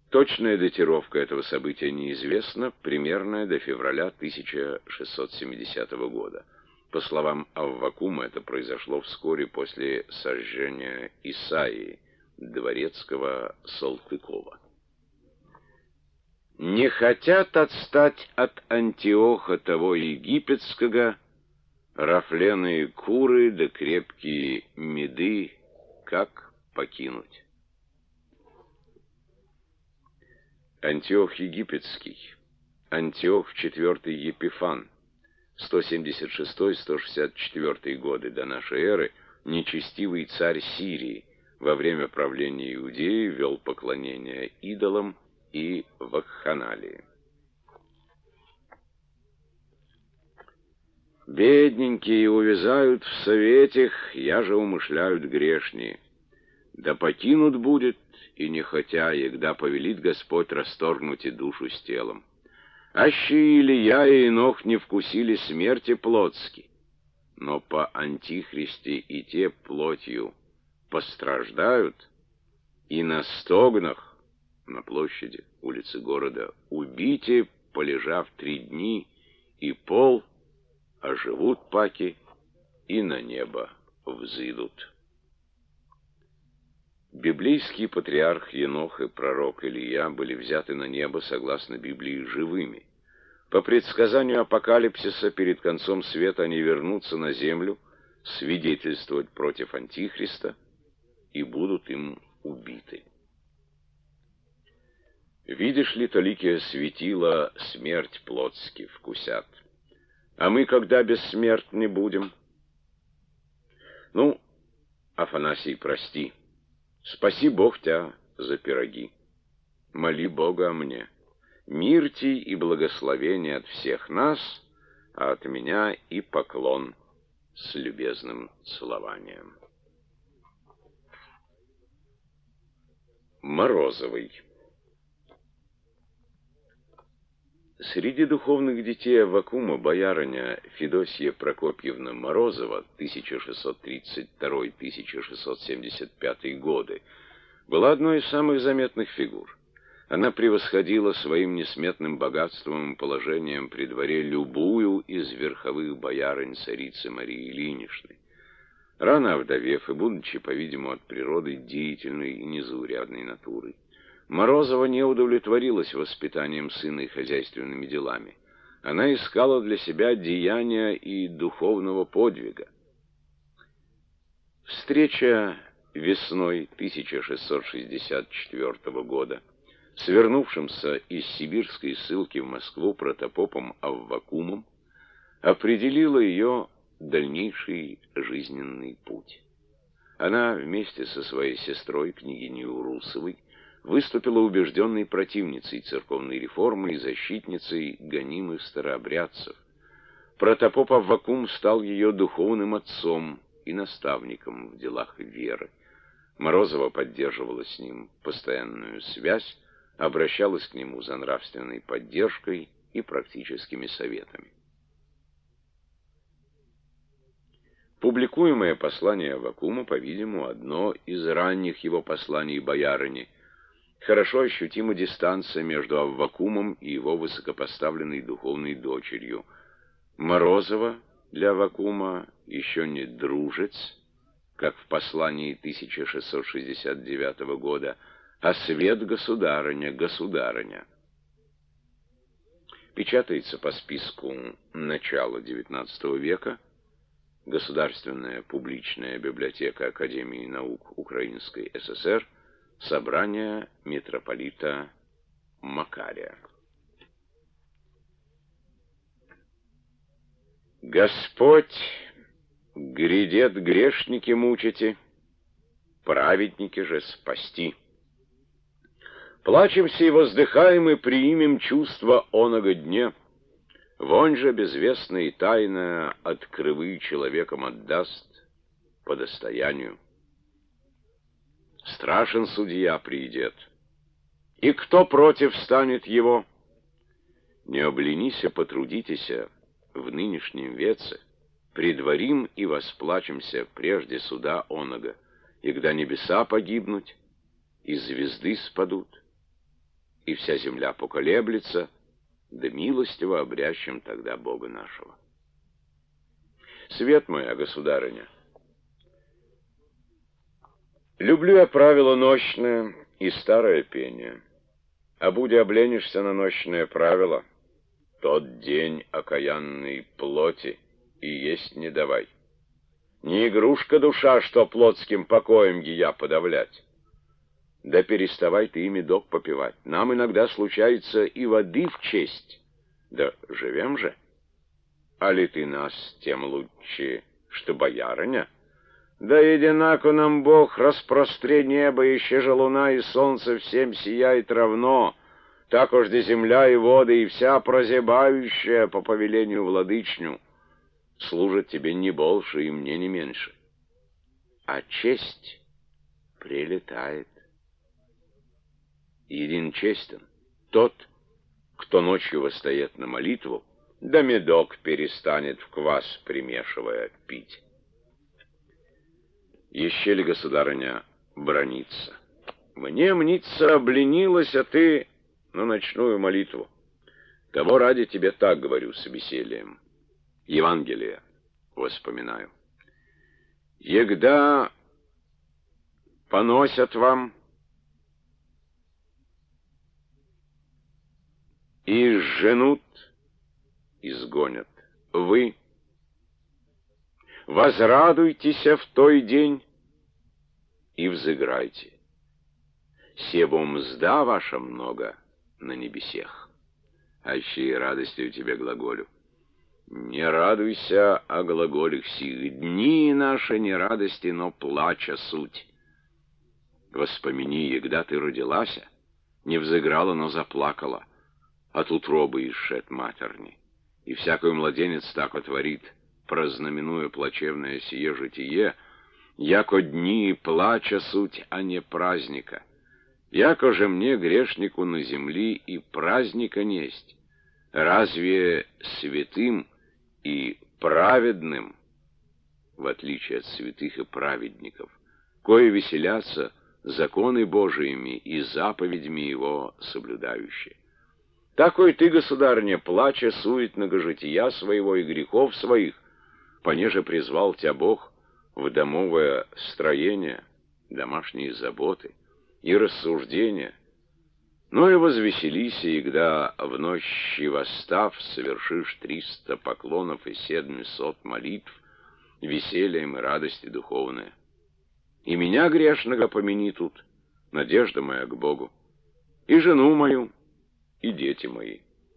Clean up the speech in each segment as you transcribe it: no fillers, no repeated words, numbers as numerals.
Точная датировка этого события неизвестна, примерная до февраля 1670 года. По словам Аввакума, это произошло вскоре после сожжения Исаии, дворецкого Салтыкова. Не хотят отстать от Антиоха того египетского, рафленые куры да крепкие меды, как покинуть. Антиох Египетский, Антиох IV Епифан, 176-164 годы до нашей эры, нечестивый царь Сирии, во время правления Иудеи вел поклонение идолам и вакханалии. Бедненькие увязают в советах, я же умышляют грешние. Да покинут будет, и не хотя, егда повелит Господь расторгнуть и душу с телом. Аще Илия и Енох не вкусили смерти плотски, но по антихристе и те плотью постраждают, и на стогнах, на площади, улицы города, убите, полежав 3 дни, и пол, оживут паки, и на небо взыдут. Библейский патриарх Енох и пророк Илия были взяты на небо, согласно Библии, живыми. По предсказанию апокалипсиса, перед концом света они вернутся на землю, свидетельствовать против Антихриста, и будут им убиты. Видишь ли, толикие светила смерть плотски вкусят. А мы когда бессмертны будем? Ну, Афанасий, прости. Спаси Бог тебя за пироги. Моли Бога о мне. Мир ти и благословение от всех нас, а от меня и поклон с любезным целованием. Морозовый. Среди духовных детей Аввакума боярыня Федосия Прокопьевна Морозова, 1632-1675 годы, была одной из самых заметных фигур. Она превосходила своим несметным богатством и положением при дворе любую из верховых боярынь царицы Марии Ильиничны. Рано овдовев и будучи, по-видимому, от природы деятельной и незаурядной натурой, Морозова не удовлетворилась воспитанием сына и хозяйственными делами. Она искала для себя деяния и духовного подвига. Встреча весной 1664 года с вернувшимся из сибирской ссылки в Москву протопопом Аввакумом определила ее дальнейший жизненный путь. Она вместе со своей сестрой, княгиней Урусовой, выступила убежденной противницей церковной реформы и защитницей гонимых старообрядцев. Протопоп Аввакум стал ее духовным отцом и наставником в делах веры. Морозова поддерживала с ним постоянную связь, обращалась к нему за нравственной поддержкой и практическими советами. Публикуемое послание Аввакума, по-видимому, одно из ранних его посланий боярыне. Хорошо ощутима дистанция между Аввакумом и его высокопоставленной духовной дочерью. Морозова для Аввакума еще не дружец, как в послании 1669 года, а свет государыня, государыня. Печатается по списку начала XIX века Государственная публичная библиотека Академии наук Украинской ССР, собрание митрополита Макария. Господь, грядет грешники мучите, праведники же спасти. Плачемся и воздыхаем и приимем чувство оного дне. Вонь же безвестная и тайная от крывы человеком отдаст по достоянию. Страшен судья придет, и кто против станет его? Не обленися, потрудитеся в нынешнем веце, предварим и восплачемся прежде суда оного, и когда небеса погибнуть, и звезды спадут. и вся земля поколеблется, да милостиво обрящем тогда Бога нашего. Свет моя, государыня, люблю я правило ночное и старое пение, а буди обленишься на ночное правило, тот день окаянной плоти и есть не давай. Не игрушка душа, что плотским покоем ея подавлять. Да переставай ты ими медок попивать. Нам иногда случается и воды в честь. Да живем же. А ли ты нас тем лучше, что боярыня? Да единако нам Бог распростре небо, еще же луна и солнце всем сияет равно. Так уж де земля и воды, и вся прозябающая по повелению владычню служит тебе не больше и мне не меньше. А честь прилетает. Един честен тот, кто ночью восстает на молитву, да медок перестанет в квас, примешивая, пить. Еще ли, государыня, браниться? Мне мнится обленилась, а ты на ночную молитву. Того ради тебе так говорю с весельем. Евангелие воспоминаю. Егда поносят вам и женут, изгонят, вы возрадуйтесь в той день и взыграйте. Себо мзда ваша много на небесех, аще и радости у тебя глаголю. Не радуйся о глаголях сих, дни наши не радости, но плача суть. Воспомини, егда ты родилася, не взыграла, но заплакала от утробы исшед матерни. И всякий младенец так отворит, прознаменуя плачевное сие житие, яко дни плача суть, а не праздника. Яко же мне, грешнику на земли, и праздника несть. Разве святым и праведным, в отличие от святых и праведников, кое веселятся законы Божиими и заповедями Его соблюдающие? Такой ты, государыня, плача суетного жития своего и грехов своих, понеже призвал тебя Бог в домовое строение, домашние заботы и рассуждения, но и возвеселись, и когда в ночи восстав, совершишь 300 поклонов и 700 молитв, весельем и радости духовная. И меня грешного помяни тут, надежда моя к Богу, и жену мою, и дети мои.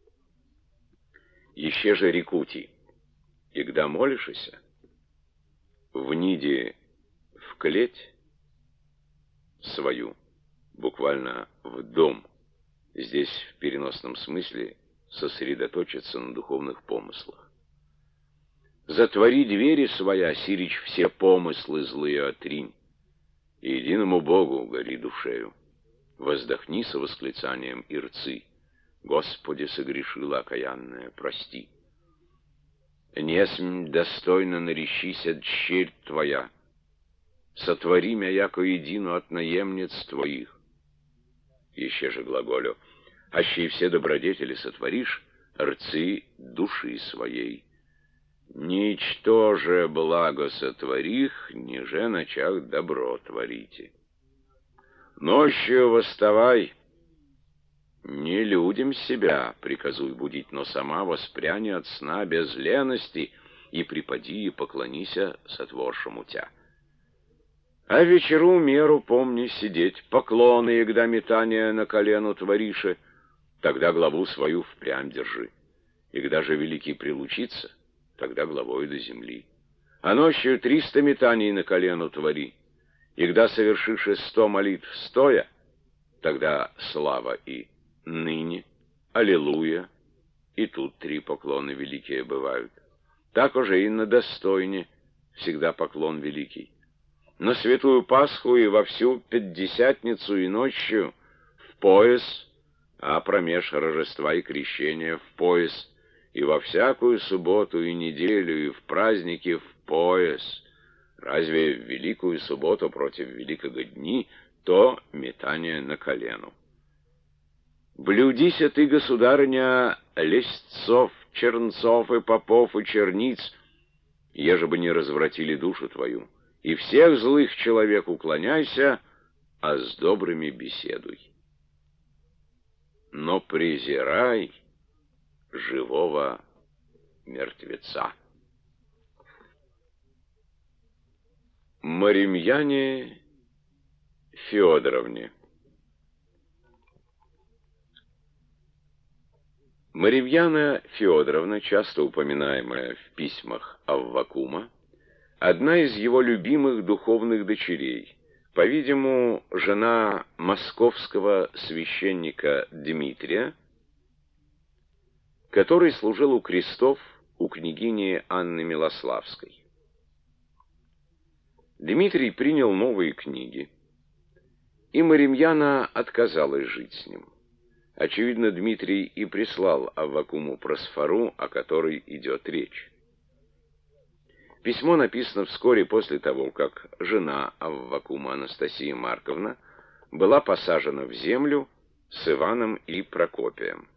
Еще же рекути, и когда молишься, в ниде в клеть свою, буквально в дом, здесь в переносном смысле сосредоточиться на духовных помыслах. Затвори двери своя, сирич все помыслы злые отринь, и единому Богу гори душею. Воздохни со восклицанием и рцы: Господи, согрешила окаянная, прости. Несмь достойно нарещися дщерь Твоя, сотвори мя яко едину от наемниц Твоих. Еще же глаголю: аще и все добродетели сотворишь, рцы души своей. Ничто же благо сотворих, ниже начах добро творите. Ночью восставай, не людям себя приказуй будить, но сама воспряни от сна без лености и припади и поклонися сотворшему тя. А вечеру меру помни сидеть, поклоны, егда метания на колену творише, тогда главу свою впрямь держи. И когда же великий прилучится, тогда главою до земли. А ночью 300 метаний на колену твори, и когда совершишь 100 молитв стоя, тогда слава и ныне, аллилуйя, и тут 3 поклона великие бывают. Так уже и на достойне всегда поклон великий. На святую Пасху и во всю Пятидесятницу и ночью в пояс, а промеж Рождества и Крещения в пояс, и во всякую субботу и неделю, и в праздники в пояс. Разве в великую субботу против великого дни, то метание на колену. Блюдися ты, государыня, лестцов, чернцов и попов и черниц, еже бы не развратили душу твою, и всех злых человек уклоняйся, а с добрыми беседуй. Но презирай живого мертвеца. Маримьяне Федоровне. Маримьяна Федоровна, часто упоминаемая в письмах Аввакума, одна из его любимых духовных дочерей, по-видимому, жена московского священника Дмитрия, который служил у крестов у княгини Анны Милославской. Дмитрий принял новые книги, и Маримьяна отказалась жить с ним. Очевидно, Дмитрий и прислал Аввакуму просфору, о которой идет речь. Письмо написано вскоре после того, как жена Аввакума Анастасия Марковна была посажена в землю с Иваном и Прокопием.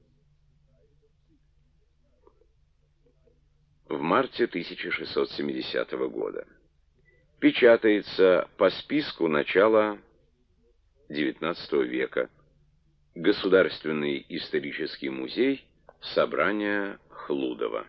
В марте 1670 года. Печатается по списку начала XIX века. Государственный исторический музей, собрание Хлудова.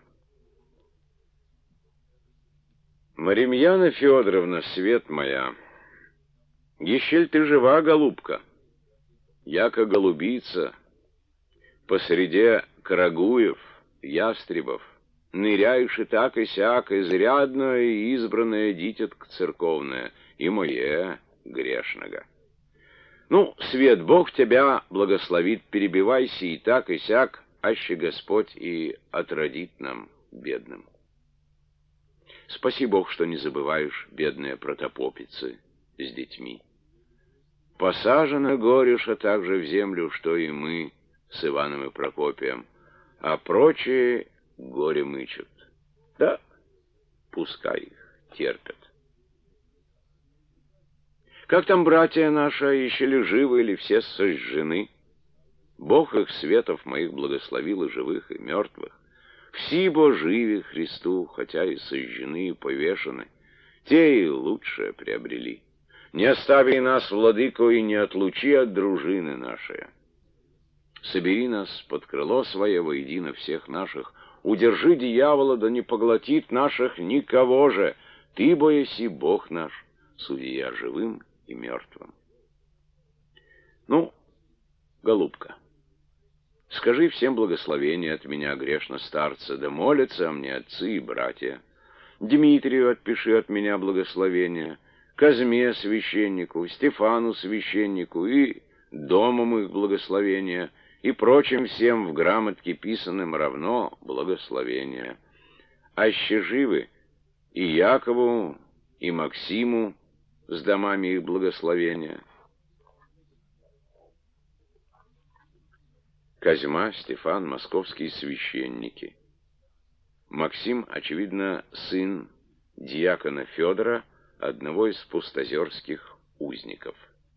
Маримьяна Федоровна, свет моя, еще ли ты жива, голубка? Яко голубица, посреди карагуев, ястребов, ныряешь и так и сяк, изрядно и избранное дитятко церковное, и мое грешного. Ну, свет Бог тебя благословит, перебивайся и так и сяк, аще Господь и отродит нам, бедным. Спаси Бог, что не забываешь, бедные протопопицы с детьми. Посажено горюша также в землю, что и мы с Иваном и Прокопием, а прочие горе мычат. Да, пускай их терпят. Как там братья наши, еще ли живы, или все сожжены? Бог их светов моих благословил, и живых, и мертвых. Все бо живи Христу, хотя и сожжены, и повешены, те и лучшее приобрели. Не остави нас, владыко, и не отлучи от дружины нашей. Собери нас под крыло свое воедино всех наших, удержи дьявола, да не поглотит наших никого же. Ты, бо еси Бог наш, судья живым и мертвым. Ну, голубка, скажи всем благословение от меня, грешно старца, да молятся о мне отцы и братья. Дмитрию отпиши от меня благословение, Казьме священнику, Стефану священнику и домам их благословения, и прочим всем в грамотке писанным равно благословение. Аще живы и Якову, и Максиму с домами их благословения. Козьма, Стефан, московские священники. Максим, очевидно, сын дьякона Федора, одного из пустозерских узников.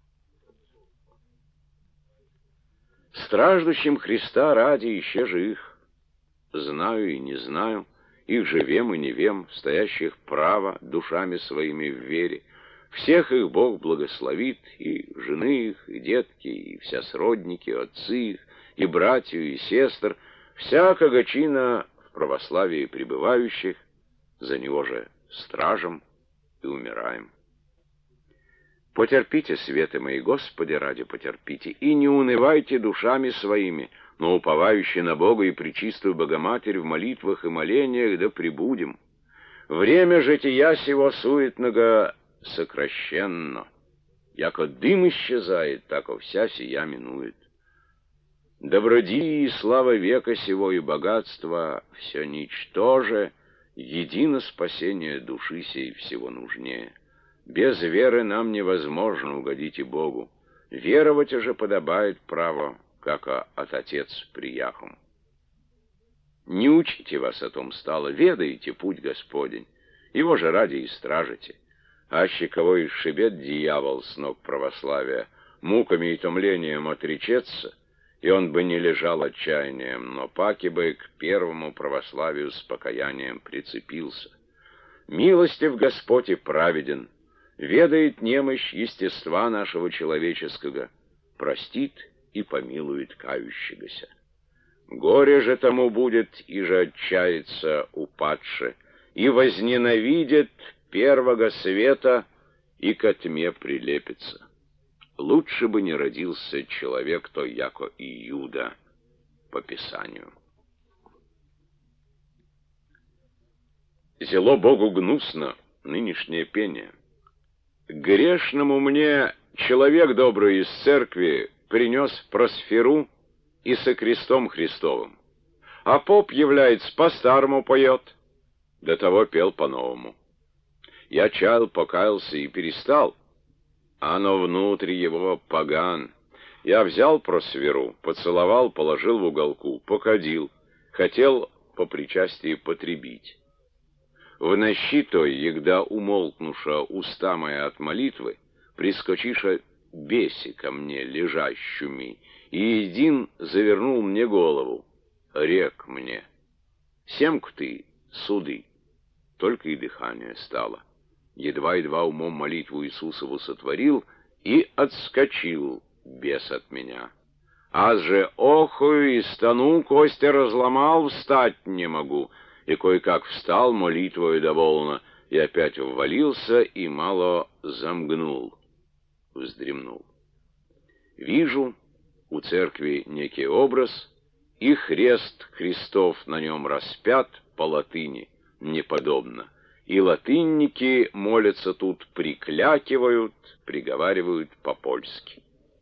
Страждущим Христа ради ища же их, знаю и не знаю, их же вем и не вем, стоящих право душами своими в вере, всех их Бог благословит, и жены их, и детки, и вся сродники, отцы их, и братью, и сестр, всякого чина в православии пребывающих, за него же стражем и умираем. Потерпите, светы мои, Господи ради потерпите, и не унывайте душами своими, но уповающие на Бога и пречистую Богоматерь в молитвах и молениях да пребудем. Время жития сего суетного сокращенно, яко дым исчезает, тако вся сия минует. Добродии и слава века сего и богатства все ничтоже, едино спасение души сей всего нужнее. Без веры нам невозможно угодить и Богу. Веровать же подобает право, как от Отец прияхом. Не учите вас о том стало, ведаете путь Господень, его же ради и стражите. Аще кого исшибет дьявол с ног православия, муками и томлением отречется, и он бы не лежал отчаянием, но паки бы к первому православию с покаянием прицепился. Милостив Господь и праведен, ведает немощь естества нашего человеческого, простит и помилует кающегося. Горе же тому будет, и же отчается упадше, и возненавидит первого света, и ко тьме прилепится. Лучше бы не родился человек, то яко Иуда по Писанию. Зело Богу гнусно нынешнее пение. Грешному мне человек добрый из церкви принес просферу и со крестом Христовым, а поп является по-старому поет, до того пел по-новому. Я чаял, покаялся и перестал, а оно внутри его поган. Я взял просферу, поцеловал, положил в уголку, покадил, хотел по причастии потребить. В нощи той, егда умолкнуша уста моя от молитвы, прискочиша беси ко мне лежащими, и един завернул мне голову, рек мне: «Семку ты, суды!» Только и дыхание стало. Едва-едва умом молитву Иисусову сотворил, и отскочил бес от меня. Аз же охую и стану, кости разломал, встать не могу, и кое-как встал, молитвою довольно, и опять ввалился, и мало замгнул, вздремнул. Вижу у церкви некий образ, и хрест Христов на нем распят по латыни, неподобно, и латынники молятся тут, приклякивают, приговаривают по-польски.